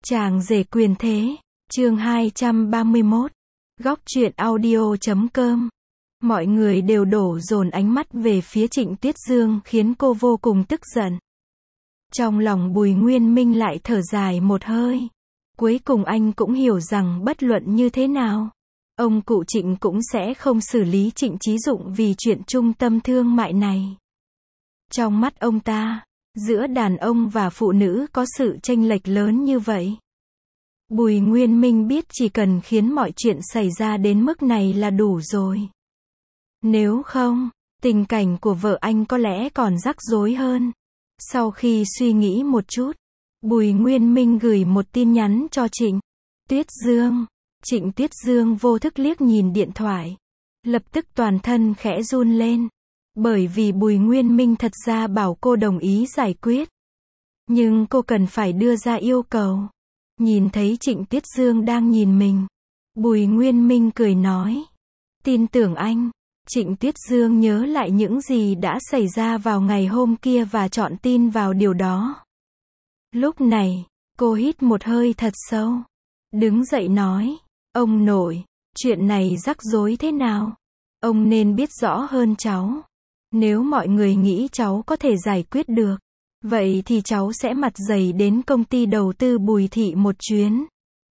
Chàng rể quyền thế, chương 231, góc truyện audio.com. Mọi người đều đổ dồn ánh mắt về phía Trịnh Tuyết Dương khiến cô vô cùng tức giận. Trong lòng Bùi Nguyên Minh lại thở dài một hơi. Cuối cùng anh cũng hiểu rằng bất luận như thế nào, ông cụ Trịnh cũng sẽ không xử lý Trịnh Chí Dụng vì chuyện trung tâm thương mại này. Trong mắt ông ta, giữa đàn ông và phụ nữ có sự chênh lệch lớn như vậy. Bùi Nguyên Minh biết chỉ cần khiến mọi chuyện xảy ra đến mức này là đủ rồi. Nếu không, tình cảnh của vợ anh có lẽ còn rắc rối hơn. Sau khi suy nghĩ một chút, Bùi Nguyên Minh gửi một tin nhắn cho Trịnh Tuyết Dương. Trịnh Tuyết Dương vô thức liếc nhìn điện thoại, lập tức toàn thân khẽ run lên. Bởi vì Bùi Nguyên Minh thật ra bảo cô đồng ý giải quyết, nhưng cô cần phải đưa ra yêu cầu. Nhìn thấy Trịnh Tuyết Dương đang nhìn mình, Bùi Nguyên Minh cười nói, tin tưởng anh. Trịnh Tuyết Dương nhớ lại những gì đã xảy ra vào ngày hôm kia và chọn tin vào điều đó. Lúc này, cô hít một hơi thật sâu, đứng dậy nói, ông nội, chuyện này rắc rối thế nào? Ông nên biết rõ hơn cháu. Nếu mọi người nghĩ cháu có thể giải quyết được, vậy thì cháu sẽ mặt dày đến công ty đầu tư Bùi thị một chuyến.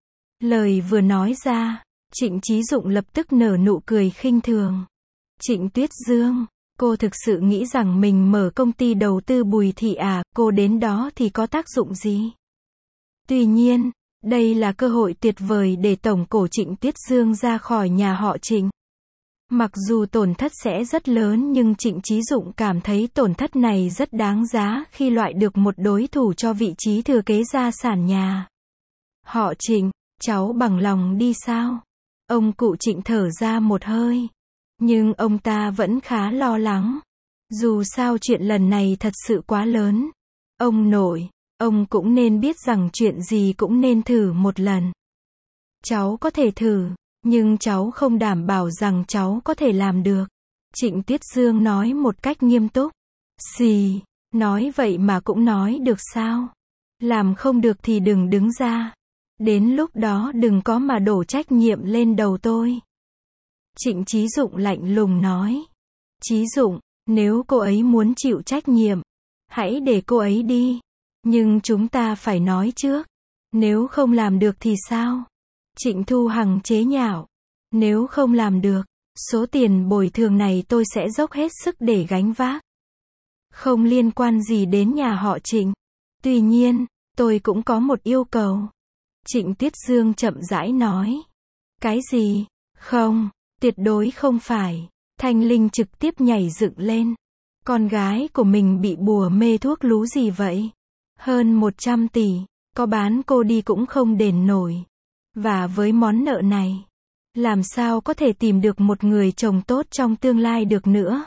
Lời vừa nói ra, Trịnh Chí Dụng lập tức nở nụ cười khinh thường. Trịnh Tuyết Dương, cô thực sự nghĩ rằng mình mở công ty đầu tư Bùi thị à, cô đến đó thì có tác dụng gì? Tuy nhiên, đây là cơ hội tuyệt vời để tổng cổ Trịnh Tuyết Dương ra khỏi nhà họ Trịnh. Mặc dù tổn thất sẽ rất lớn nhưng Trịnh Chí Dụng cảm thấy tổn thất này rất đáng giá khi loại được một đối thủ cho vị trí thừa kế gia sản nhà họ Trịnh. Cháu bằng lòng đi sao? Ông cụ Trịnh thở ra một hơi, nhưng ông ta vẫn khá lo lắng. Dù sao chuyện lần này thật sự quá lớn. Ông nội, ông cũng nên biết rằng chuyện gì cũng nên thử một lần. Cháu có thể thử, nhưng cháu không đảm bảo rằng cháu có thể làm được. Trịnh Tuyết Dương nói một cách nghiêm túc. Xì, nói vậy mà cũng nói được sao? Làm không được thì đừng đứng ra. Đến lúc đó đừng có mà đổ trách nhiệm lên đầu tôi. Trịnh Chí Dụng lạnh lùng nói. Chí Dụng, nếu cô ấy muốn chịu trách nhiệm, hãy để cô ấy đi. Nhưng chúng ta phải nói trước. Nếu không làm được thì sao? Trịnh Thu Hằng chế nhạo. Nếu không làm được, số tiền bồi thường này tôi sẽ dốc hết sức để gánh vác. Không liên quan gì đến nhà họ Trịnh. Tuy nhiên, tôi cũng có một yêu cầu. Trịnh Tuyết Dương chậm rãi nói. Cái gì? Không, tuyệt đối không phải. Thanh Linh trực tiếp nhảy dựng lên. Con gái của mình bị bùa mê thuốc lú gì vậy? Hơn 100 tỷ, có bán cô đi cũng không đền nổi. Và với món nợ này, làm sao có thể tìm được một người chồng tốt trong tương lai được nữa?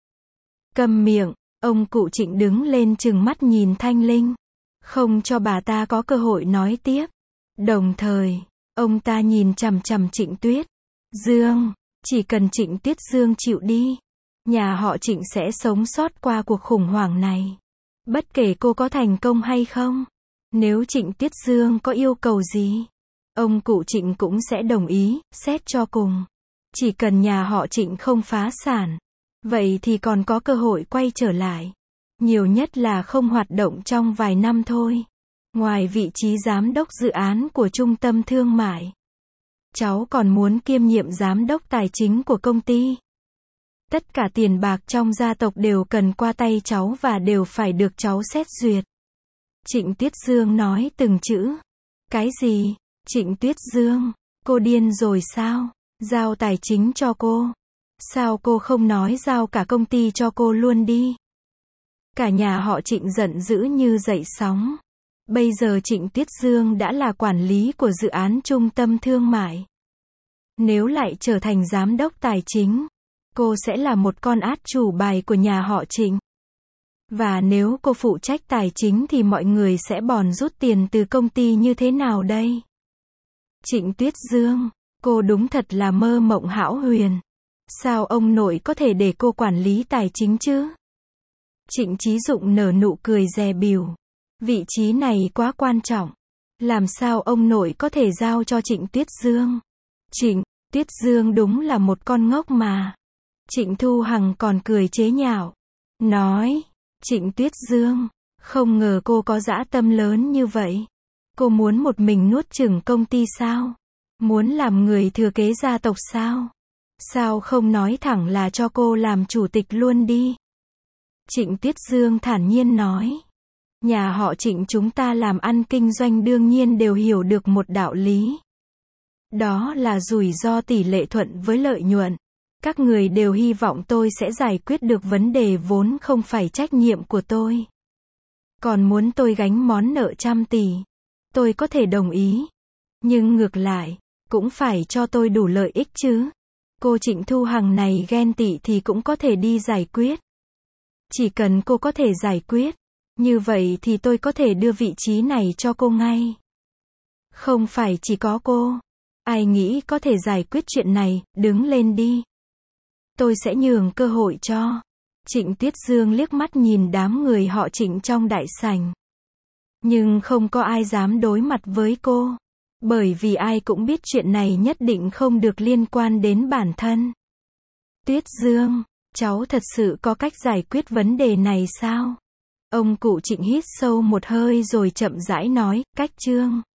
Câm miệng, ông cụ Trịnh đứng lên trừng mắt nhìn Thanh Linh, không cho bà ta có cơ hội nói tiếp. Đồng thời, ông ta nhìn chằm chằm Trịnh Tuyết Dương, chỉ cần Trịnh Tuyết Dương chịu đi, nhà họ Trịnh sẽ sống sót qua cuộc khủng hoảng này. Bất kể cô có thành công hay không, nếu Trịnh Tuyết Dương có yêu cầu gì, ông cụ Trịnh cũng sẽ đồng ý. Xét cho cùng, chỉ cần nhà họ Trịnh không phá sản, vậy thì còn có cơ hội quay trở lại. Nhiều nhất là không hoạt động trong vài năm thôi. Ngoài vị trí giám đốc dự án của trung tâm thương mại, cháu còn muốn kiêm nhiệm giám đốc tài chính của công ty. Tất cả tiền bạc trong gia tộc đều cần qua tay cháu và đều phải được cháu xét duyệt. Trịnh Tuyết Dương nói từng chữ. Cái gì? Trịnh Tuyết Dương, cô điên rồi sao? Giao tài chính cho cô. Sao cô không nói giao cả công ty cho cô luôn đi? Cả nhà họ Trịnh giận dữ như dậy sóng. Bây giờ Trịnh Tuyết Dương đã là quản lý của dự án trung tâm thương mại. Nếu lại trở thành giám đốc tài chính, cô sẽ là một con át chủ bài của nhà họ Trịnh. Và nếu cô phụ trách tài chính thì mọi người sẽ bòn rút tiền từ công ty như thế nào đây? Trịnh Tuyết Dương, cô đúng thật là mơ mộng hão huyền. Sao ông nội có thể để cô quản lý tài chính chứ? Trịnh Chí Dụng nở nụ cười dè bỉu. Vị trí này quá quan trọng. Làm sao ông nội có thể giao cho Trịnh Tuyết Dương? Trịnh Tuyết Dương đúng là một con ngốc mà. Trịnh Thu Hằng còn cười chế nhạo. Nói, Trịnh Tuyết Dương, không ngờ cô có dã tâm lớn như vậy. Cô muốn một mình nuốt chửng công ty sao? Muốn làm người thừa kế gia tộc sao? Sao không nói thẳng là cho cô làm chủ tịch luôn đi? Trịnh Tuyết Dương thản nhiên nói. Nhà họ Trịnh chúng ta làm ăn kinh doanh đương nhiên đều hiểu được một đạo lý. Đó là rủi ro tỷ lệ thuận với lợi nhuận. Các người đều hy vọng tôi sẽ giải quyết được vấn đề vốn không phải trách nhiệm của tôi. Còn muốn tôi gánh món nợ 100 tỷ. Tôi có thể đồng ý. Nhưng ngược lại, cũng phải cho tôi đủ lợi ích chứ. Cô Trịnh Thu Hằng này ghen tị thì cũng có thể đi giải quyết. Chỉ cần cô có thể giải quyết, như vậy thì tôi có thể đưa vị trí này cho cô ngay. Không phải chỉ có cô. Ai nghĩ có thể giải quyết chuyện này, đứng lên đi. Tôi sẽ nhường cơ hội cho. Trịnh Tuyết Dương liếc mắt nhìn đám người họ Trịnh trong đại sảnh. Nhưng không có ai dám đối mặt với cô. Bởi vì ai cũng biết chuyện này nhất định không được liên quan đến bản thân. Tuyết Dương, cháu thật sự có cách giải quyết vấn đề này sao? Ông cụ Trịnh hít sâu một hơi rồi chậm rãi nói, cách Trương.